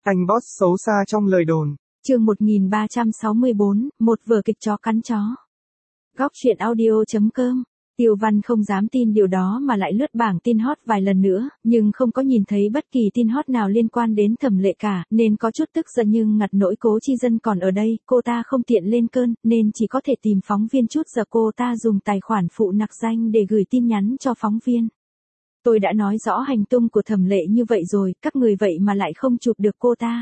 Anh boss xấu xa trong lời đồn. Chương 1364, một vở kịch chó cắn chó. Góc truyện audio.com. Tiêu Văn không dám tin điều đó mà lại lướt bảng tin hot vài lần nữa, nhưng không có nhìn thấy bất kỳ tin hot nào liên quan đến Thẩm Lệ cả, nên có chút tức giận nhưng ngặt nỗi Cố Chi Dân còn ở đây, cô ta không tiện lên cơn, nên chỉ có thể tìm phóng viên chút giờ cô ta dùng tài khoản phụ nặc danh để gửi tin nhắn cho phóng viên. Tôi đã nói rõ hành tung của Thẩm Lệ như vậy rồi, các người vậy mà lại không chụp được cô ta.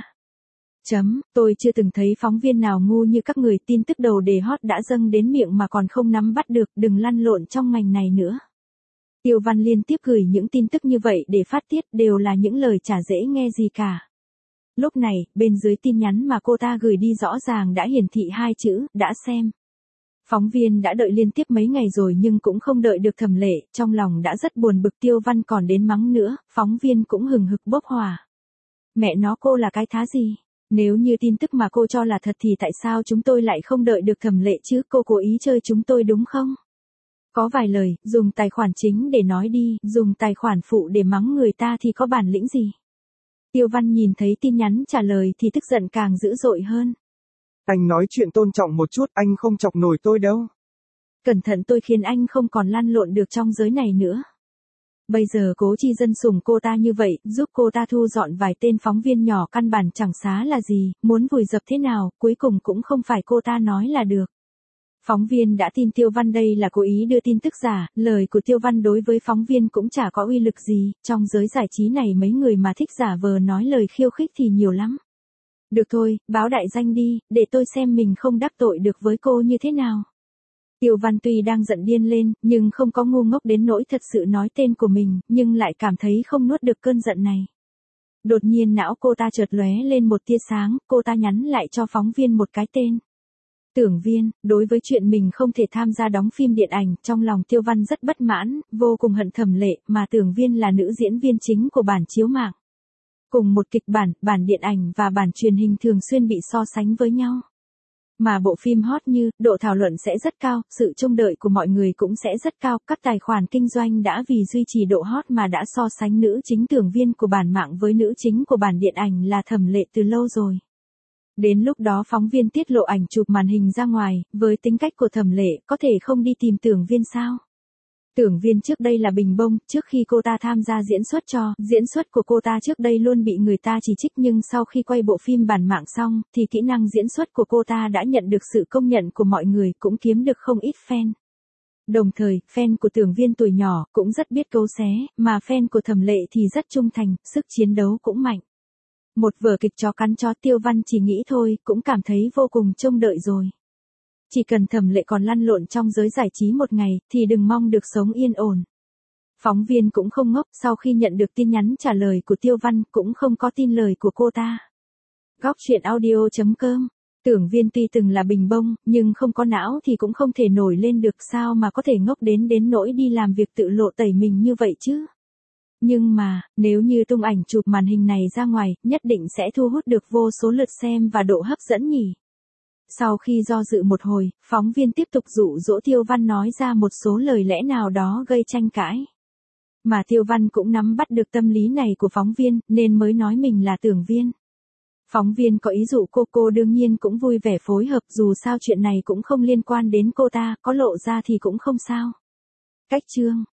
Tôi chưa từng thấy phóng viên nào ngu như các người, tin tức đầu đề hot đã dâng đến miệng mà còn không nắm bắt được, đừng lăn lộn trong ngành này nữa. Tiêu Văn liên tiếp gửi những tin tức như vậy để phát tiết, đều là những lời chả dễ nghe gì cả. Lúc này, bên dưới tin nhắn mà cô ta gửi đi rõ ràng đã hiển thị hai chữ, đã xem. Phóng viên đã đợi liên tiếp mấy ngày rồi nhưng cũng không đợi được Thẩm Lệ, trong lòng đã rất buồn bực. Tiêu Văn còn đến mắng nữa, phóng viên cũng hừng hực bốc hỏa. Mẹ nó, cô là cái thá gì? Nếu như tin tức mà cô cho là thật thì tại sao chúng tôi lại không đợi được Thẩm Lệ chứ? Cô cố ý chơi chúng tôi đúng không? Có vài lời, dùng tài khoản chính để nói đi, dùng tài khoản phụ để mắng người ta thì có bản lĩnh gì? Tiêu Văn nhìn thấy tin nhắn trả lời thì tức giận càng dữ dội hơn. Anh nói chuyện tôn trọng một chút, anh không chọc nổi tôi đâu. Cẩn thận tôi khiến anh không còn lăn lộn được trong giới này nữa. Bây giờ Cố Chi Dân sủng cô ta như vậy, giúp cô ta thu dọn vài tên phóng viên nhỏ căn bản chẳng xá là gì, muốn vùi dập thế nào, cuối cùng cũng không phải cô ta nói là được. Phóng viên đã tin Tiêu Văn đây là cố ý đưa tin tức giả, lời của Tiêu Văn đối với phóng viên cũng chả có uy lực gì, trong giới giải trí này mấy người mà thích giả vờ nói lời khiêu khích thì nhiều lắm. Được thôi, báo đại danh đi, để tôi xem mình không đắc tội được với cô như thế nào. Tiêu Văn tuy đang giận điên lên, nhưng không có ngu ngốc đến nỗi thật sự nói tên của mình, nhưng lại cảm thấy không nuốt được cơn giận này. Đột nhiên não cô ta chợt lóe lên một tia sáng, cô ta nhắn lại cho phóng viên một cái tên. Tưởng Viên. Đối với chuyện mình không thể tham gia đóng phim điện ảnh, trong lòng Tiêu Văn rất bất mãn, vô cùng hận Thẩm Lệ, mà Tưởng Viên là nữ diễn viên chính của bản chiếu mạng. Cùng một kịch bản, bản điện ảnh và bản truyền hình thường xuyên bị so sánh với nhau. Mà bộ phim hot như, độ thảo luận sẽ rất cao, sự trông đợi của mọi người cũng sẽ rất cao, các tài khoản kinh doanh đã vì duy trì độ hot mà đã so sánh nữ chính Tưởng Viên của bản mạng với nữ chính của bản điện ảnh là Thẩm Lệ từ lâu rồi. Đến lúc đó phóng viên tiết lộ ảnh chụp màn hình ra ngoài, với tính cách của Thẩm Lệ, có thể không đi tìm Tưởng Viên sao? Tưởng Viên trước đây là bình bông, trước khi cô ta tham gia diễn xuất của cô ta trước đây luôn bị người ta chỉ trích, nhưng sau khi quay bộ phim bản mạng xong, thì kỹ năng diễn xuất của cô ta đã nhận được sự công nhận của mọi người, cũng kiếm được không ít fan. Đồng thời, fan của Tưởng Viên tuổi nhỏ cũng rất biết cấu xé, mà fan của Thẩm Lệ thì rất trung thành, sức chiến đấu cũng mạnh. Một vở kịch chó cắn chó, Tiêu Văn chỉ nghĩ thôi, cũng cảm thấy vô cùng trông đợi rồi. Chỉ cần Thẩm Lệ còn lăn lộn trong giới giải trí một ngày, thì đừng mong được sống yên ổn. Phóng viên cũng không ngốc, sau khi nhận được tin nhắn trả lời của Tiêu Văn, cũng không có tin lời của cô ta. Góc truyện audio.com. Tưởng Viên tuy từng là bình bông, nhưng không có não thì cũng không thể nổi lên được, sao mà có thể ngốc đến nỗi đi làm việc tự lộ tẩy mình như vậy chứ. Nhưng mà, nếu như tung ảnh chụp màn hình này ra ngoài, nhất định sẽ thu hút được vô số lượt xem và độ hấp dẫn nhỉ. Sau khi do dự một hồi, phóng viên tiếp tục dụ dỗ Tiêu Văn nói ra một số lời lẽ nào đó gây tranh cãi. Mà Tiêu Văn cũng nắm bắt được tâm lý này của phóng viên, nên mới nói mình là Tưởng Viên. Phóng viên có ý dụ cô đương nhiên cũng vui vẻ phối hợp, dù sao chuyện này cũng không liên quan đến cô ta, có lộ ra thì cũng không sao. Cách chương.